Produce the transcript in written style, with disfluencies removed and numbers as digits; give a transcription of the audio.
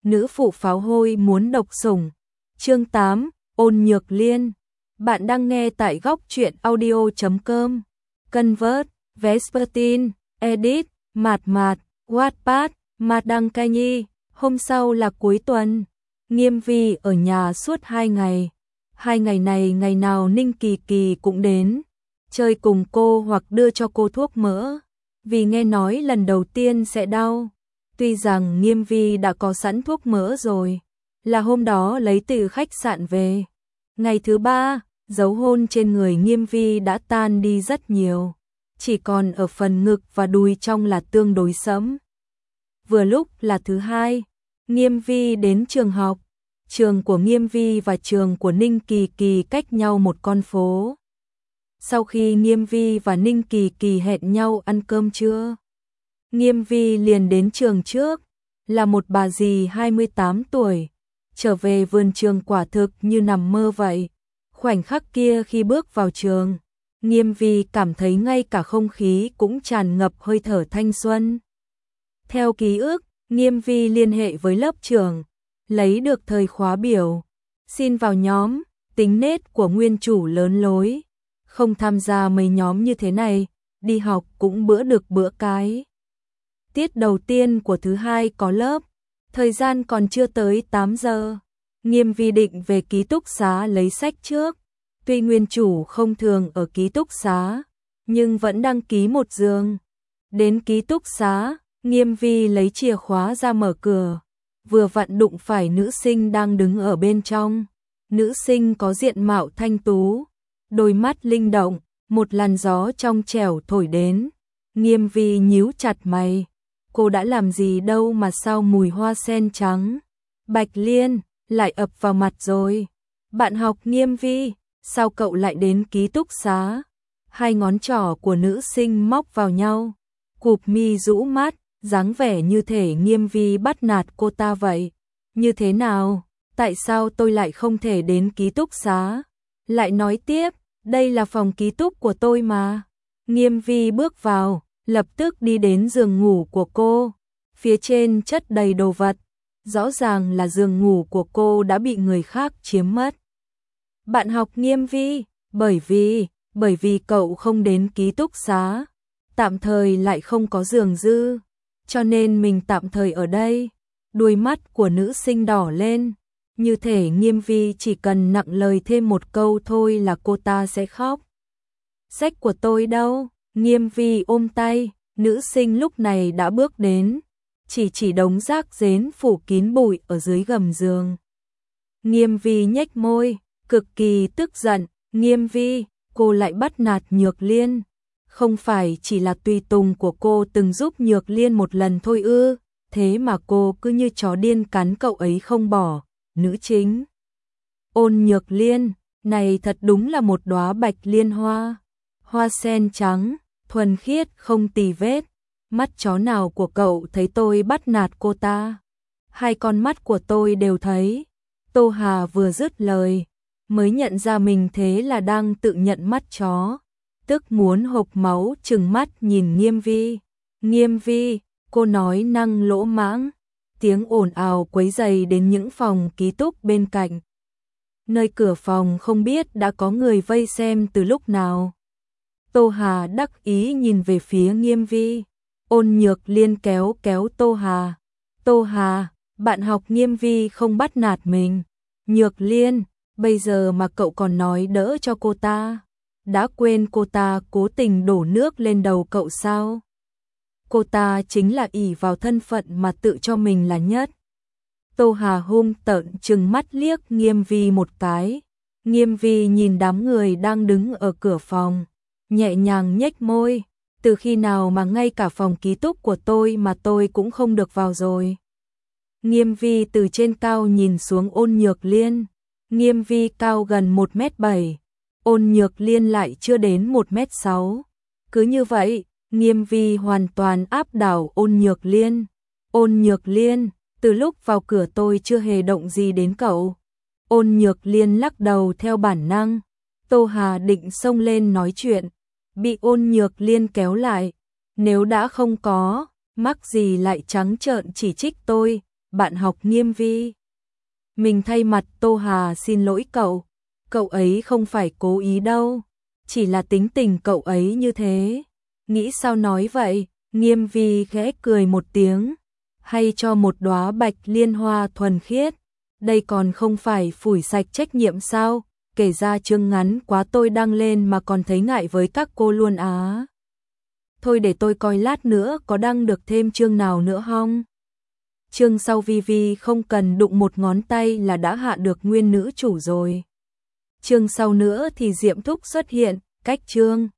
nữ phụ pháo hôi muốn độc sủng. Chương 8, Ôn Nhược Liên. Bạn đang nghe tại góc truyện audio.com. Convert, Vespertine, Edit, Mạt Mạt, Wattpad, Mạt Đăng Cai Nhi. Hôm sau là cuối tuần. Nghiêm Vi ở nhà suốt 2 ngày. 2 ngày này ngày nào Ninh Kỳ Kỳ cũng đến, chơi cùng cô hoặc đưa cho cô thuốc mỡ. Vì nghe nói lần đầu tiên sẽ đau. Tuy rằng Nghiêm Vi đã có sẵn thuốc mỡ rồi, là hôm đó lấy từ khách sạn về. Ngày thứ 3, dấu hôn trên người Nghiêm Vi đã tan đi rất nhiều, chỉ còn ở phần ngực và đùi trong là tương đối sẫm. Vừa lúc là thứ 2, Nghiêm Vi đến trường học. Trường của Nghiêm Vi và trường của Ninh Kỳ Kỳ cách nhau một con phố. Sau khi Nghiêm Vi và Ninh Kỳ Kỳ hẹn nhau ăn cơm trưa, Nghiêm Vi liền đến trường trước, là một bà dì 28 tuổi, trở về vườn trường quả thực như nằm mơ vậy. Khoảnh khắc kia khi bước vào trường, Nghiêm Vi cảm thấy ngay cả không khí cũng tràn ngập hơi thở thanh xuân. Theo ký ức, Nghiêm Vi liên hệ với lớp trưởng, lấy được thời khóa biểu, xin vào nhóm. Tính nết của nguyên chủ lớn lối, không tham gia mấy nhóm như thế này, đi học cũng bữa được bữa cái. Tiết đầu tiên của thứ 2 có lớp, thời gian còn chưa tới 8 giờ. Nghiêm Vi định về ký túc xá lấy sách trước. Tuy nguyên chủ không thường ở ký túc xá, nhưng vẫn đăng ký một giường. Đến ký túc xá, Nghiêm Vi lấy chìa khóa ra mở cửa, vừa vặn đụng phải nữ sinh đang đứng ở bên trong. Nữ sinh có diện mạo thanh tú, đôi mắt linh động, một làn gió trong trẻo thổi đến. Nghiêm Vi nhíu chặt mày, cô đã làm gì đâu mà sao mùi hoa sen trắng, bạch liên lại ập vào mặt rồi. Bạn học Nghiêm Vi, sao cậu lại đến ký túc xá? Hai ngón trỏ của nữ sinh móc vào nhau, cụp mi rũ mắt, dáng vẻ như thể Nghiêm Vi bắt nạt cô ta vậy. Như thế nào? Tại sao tôi lại không thể đến ký túc xá? Lại nói tiếp, đây là phòng ký túc của tôi mà. Nghiêm Vi bước vào, lập tức đi đến giường ngủ của cô. Phía trên chất đầy đồ vật, rõ ràng là giường ngủ của cô đã bị người khác chiếm mất. Bạn học Nghiêm Vi, bởi vì cậu không đến ký túc xá, tạm thời lại không có giường dư, cho nên mình tạm thời ở đây. Đuôi mắt của nữ sinh đỏ lên, như thể Nghiêm Vi chỉ cần nặng lời thêm một câu thôi là cô ta sẽ khóc. Sách của tôi đâu? Nghiêm Vi ôm tay, nữ sinh lúc này đã bước đến, chỉ đống rác rến phủ kín bụi ở dưới gầm giường. Nghiêm Vi nhếch môi, cực kỳ tức giận. Nghiêm Vi, cô lại bắt nạt Nhược Liên. Không phải chỉ là tùy tùng của cô từng giúp Nhược Liên một lần thôi ư? Thế mà cô cứ như chó điên cắn cậu ấy không bỏ. Nữ chính Ôn Nhược Liên, này thật đúng là một đóa bạch liên hoa. Hoa sen trắng, thuần khiết không tì vết. Mắt chó nào của cậu thấy tôi bắt nạt cô ta? Hai con mắt của tôi đều thấy. Tô Hà vừa dứt lời, mới nhận ra mình thế là đang tự nhận mắt chó. Tức muốn hộc máu trừng mắt nhìn Nghiêm Vi. Nghiêm Vi, cô nói năng lỗ mãng. Tiếng ồn ào quấy rầy đến những phòng ký túc bên cạnh. Nơi cửa phòng không biết đã có người vây xem từ lúc nào. Tô Hà đắc ý nhìn về phía Nghiêm Vi. Ôn Nhược Liên kéo Tô Hà. Tô Hà, bạn học Nghiêm Vi không bắt nạt mình. Nhược Liên, bây giờ mà cậu còn nói đỡ cho cô ta. Đã quên cô ta cố tình đổ nước lên đầu cậu sao? Cô ta chính là ỷ vào thân phận mà tự cho mình là nhất. Tô Hà hung tợn trừng mắt liếc Nghiêm Vi một cái. Nghiêm Vi nhìn đám người đang đứng ở cửa phòng, nhẹ nhàng nhếch môi. Từ khi nào mà ngay cả phòng ký túc của tôi mà tôi cũng không được vào rồi? Nghiêm Vi từ trên cao nhìn xuống Ôn Nhược Liên. Nghiêm Vi cao gần 1m7, Ôn Nhược Liên lại chưa đến 1m6. Cứ như vậy, Nghiêm Vi hoàn toàn áp đảo Ôn Nhược Liên. Ôn Nhược Liên, từ lúc vào cửa tôi chưa hề động gì đến cậu. Ôn Nhược Liên lắc đầu theo bản năng. Tô Hà định xông lên nói chuyện, bị Ôn Nhược Liên kéo lại. Nếu đã không có, mắc gì lại trắng trợn chỉ trích tôi, bạn học Nghiêm Vi. Mình thay mặt Tô Hà xin lỗi cậu ấy không phải cố ý đâu, chỉ là tính tình cậu ấy như thế. Nghĩ sao nói vậy? Nghiêm Vi khẽ cười một tiếng, hay cho một đóa bạch liên hoa thuần khiết, đây còn không phải phủi sạch trách nhiệm sao? Kể ra chương ngắn quá tôi đăng lên mà còn thấy ngại với các cô luôn á. Thôi để tôi coi lát nữa có đăng được thêm chương nào nữa không? Chương sau Vi không cần đụng một ngón tay là đã hạ được nguyên nữ chủ rồi. Chương sau nữa thì Diệm Thúc xuất hiện, cách chương